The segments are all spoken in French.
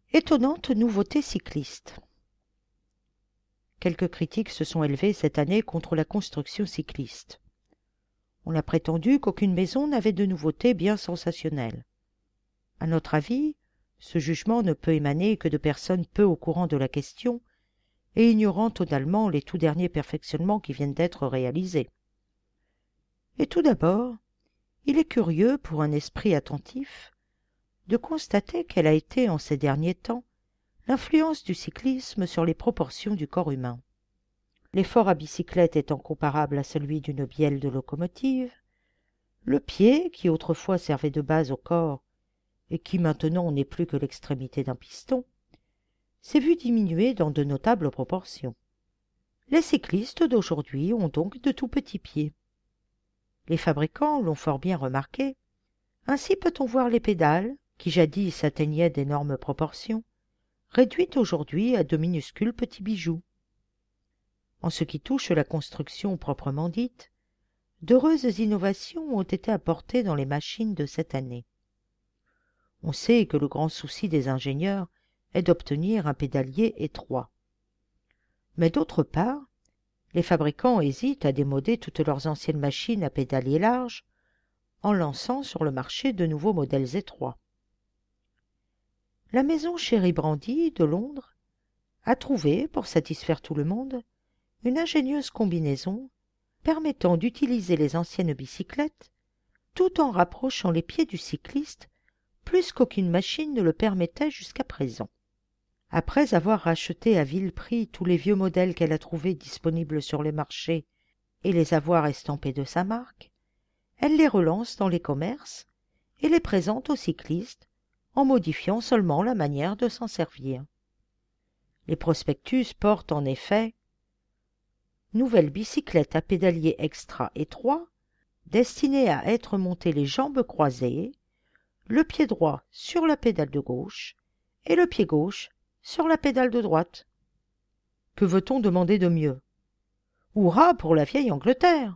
Étonnante nouveauté cycliste. Quelques critiques se sont élevées cette année contre la construction cycliste. On a prétendu qu'aucune maison n'avait de nouveautés bien sensationnelles. À notre avis, ce jugement ne peut émaner que de personnes peu au courant de la question et ignorant totalement les tout derniers perfectionnements qui viennent d'être réalisés. Et tout d'abord, il est curieux pour un esprit attentif de constater quelle a été en ces derniers temps l'influence du cyclisme sur les proportions du corps humain. L'effort à bicyclette étant comparable à celui d'une bielle de locomotive, le pied, qui autrefois servait de base au corps et qui maintenant n'est plus que l'extrémité d'un piston, s'est vu diminuer dans de notables proportions. Les cyclistes d'aujourd'hui ont donc de tout petits pieds. Les fabricants l'ont fort bien remarqué. Ainsi peut-on voir les pédales, qui jadis atteignaient d'énormes proportions, réduites aujourd'hui à de minuscules petits bijoux. En ce qui touche la construction proprement dite, d'heureuses innovations ont été apportées dans les machines de cette année. On sait que le grand souci des ingénieurs est d'obtenir un pédalier étroit. Mais d'autre part, les fabricants hésitent à démoder toutes leurs anciennes machines à pédalier large en lançant sur le marché de nouveaux modèles étroits. La maison Cherry Brandy de Londres a trouvé, pour satisfaire tout le monde, une ingénieuse combinaison permettant d'utiliser les anciennes bicyclettes tout en rapprochant les pieds du cycliste plus qu'aucune machine ne le permettait jusqu'à présent. Après avoir racheté à vil prix tous les vieux modèles qu'elle a trouvés disponibles sur le marché et les avoir estampés de sa marque, elle les relance dans les commerces et les présente aux cyclistes en modifiant seulement la manière de s'en servir. Les prospectus portent en effet « Nouvelle bicyclette à pédalier extra étroit, destinée à être montée les jambes croisées, le pied droit sur la pédale de gauche et le pied gauche sur la pédale de droite. » Que veut-on demander de mieux? Hurrah pour la vieille Angleterre!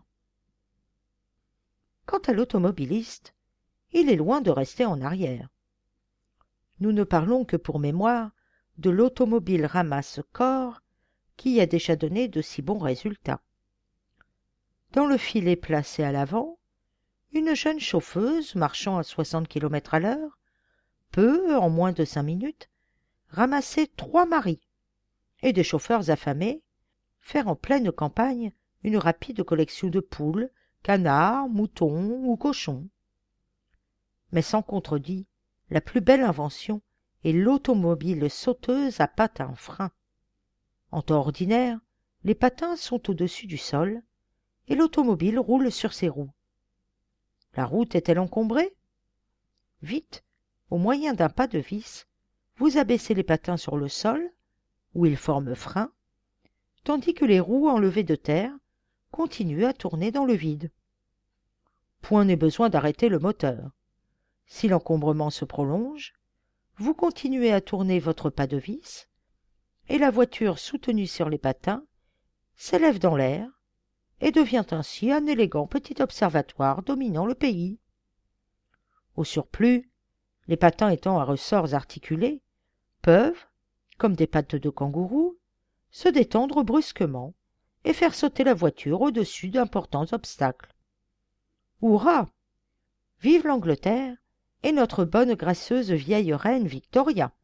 Quant à l'automobiliste, il est loin de rester en arrière. Nous ne parlons que pour mémoire de l'automobile ramasse-corps qui a déjà donné de si bons résultats. Dans le filet placé à l'avant, une jeune chauffeuse marchant à 60 km à l'heure peut, en moins de 5 minutes, ramasser 3 maris, et des chauffeurs affamés faire en pleine campagne une rapide collection de poules, canards, moutons ou cochons. Mais sans contredit, la plus belle invention est l'automobile sauteuse à patins freins. En temps ordinaire, les patins sont au-dessus du sol et l'automobile roule sur ses roues. La route est-elle encombrée? Vite, au moyen d'un pas de vis, vous abaissez les patins sur le sol, où ils forment frein, tandis que les roues enlevées de terre continuent à tourner dans le vide. Point n'est besoin d'arrêter le moteur. Si l'encombrement se prolonge, vous continuez à tourner votre pas de vis, et la voiture soutenue sur les patins s'élève dans l'air et devient ainsi un élégant petit observatoire dominant le pays. Au surplus, les patins étant à ressorts articulés, peuvent, comme des pattes de kangourou, se détendre brusquement et faire sauter la voiture au-dessus d'importants obstacles. Hurrah! Vive l'Angleterre et notre bonne gracieuse vieille reine Victoria!